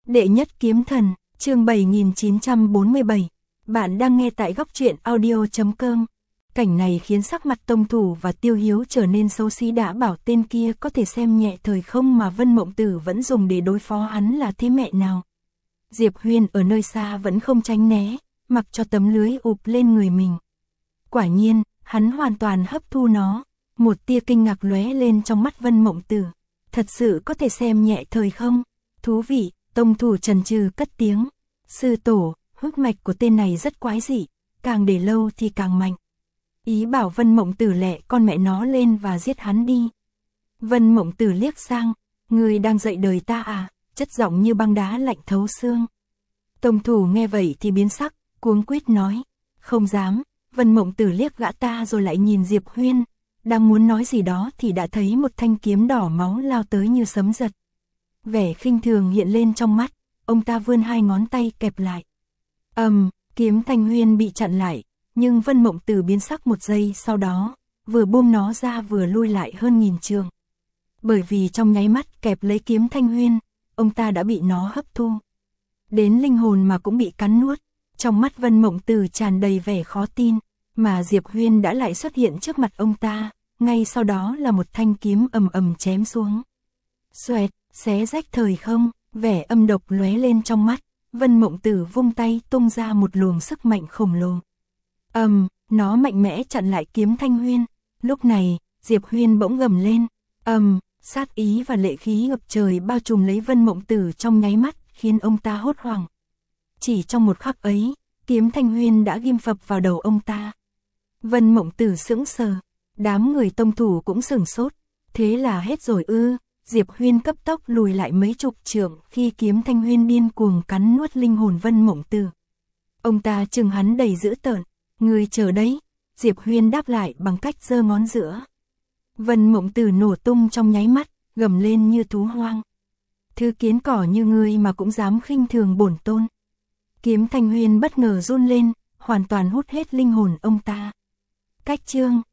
Đệ nhất kiếm thần, chương 7947. Bạn đang nghe tại góc truyện audio.com. Cảnh này khiến sắc mặt Tông Thủ và Tiêu Hiếu trở nên xấu xí, đã bảo tên kia có thể xem nhẹ thời không mà Vân Mộng Tử vẫn dùng để đối phó hắn là thế mẹ nào. Diệp Huyên ở nơi xa vẫn không tránh né, mặc cho tấm lưới ụp lên người mình. Quả nhiên, hắn hoàn toàn hấp thu nó. Một tia kinh ngạc lóe lên trong mắt Vân Mộng Tử. Thật sự có thể xem nhẹ thời không? Thú vị. Tông Thủ chần chừ cất tiếng. Sư tổ, huyết mạch của tên này rất quái dị, càng để lâu thì càng mạnh. Ý bảo Vân Mộng Tử lẹ con mẹ nó lên và giết hắn đi. Vân Mộng Tử liếc sang, người đang dạy đời ta à, chất giọng như băng đá lạnh thấu xương. Tông Thủ nghe vậy thì biến sắc, cuống quýt nói, không dám. Vân Mộng Tử liếc gã ta rồi lại nhìn Diệp Huyên, đang muốn nói gì đó thì đã thấy một thanh kiếm đỏ máu lao tới như sấm giật. Vẻ khinh thường hiện lên trong mắt, ông ta vươn hai ngón tay kẹp lại. Kiếm Thanh Huyên bị chặn lại, nhưng Vân Mộng Tử biến sắc một giây sau đó, vừa buông nó ra vừa lui lại hơn 1000 trường. Bởi vì trong nháy mắt kẹp lấy kiếm Thanh Huyên, ông ta đã bị nó hấp thu. Đến linh hồn mà cũng bị cắn nuốt, trong mắt Vân Mộng Tử tràn đầy vẻ khó tin, mà Diệp Huyên đã lại xuất hiện trước mặt ông ta, ngay sau đó là một thanh kiếm ầm ầm chém xuống. Xoẹt, xé rách thời không, vẻ âm độc lóe lên trong mắt, Vân Mộng Tử vung tay tung ra một luồng sức mạnh khổng lồ. Nó mạnh mẽ chặn lại kiếm Thanh Huyên. Lúc này, Diệp Huyên bỗng gầm lên. Sát ý và lệ khí ngập trời bao trùm lấy Vân Mộng Tử trong nháy mắt, khiến ông ta hốt hoảng. Chỉ trong một khắc ấy, kiếm Thanh Huyên đã ghim phập vào đầu ông ta. Vân Mộng Tử sững sờ, đám người Tông Thủ cũng sửng sốt. Thế là hết rồi ư? Diệp Huyên cấp tốc lùi lại mấy chục trượng khi kiếm Thanh Huyên điên cuồng cắn nuốt linh hồn Vân Mộng Tử. Ông ta trừng hắn đầy dữ tợn, người chờ đấy. Diệp Huyên đáp lại bằng cách giơ ngón giữa. Vân Mộng Tử nổ tung trong nháy mắt, gầm lên như thú hoang. Thứ kiến cỏ như ngươi mà cũng dám khinh thường bổn tôn. Kiếm Thanh Huyên bất ngờ run lên, hoàn toàn hút hết linh hồn ông ta. Cách chương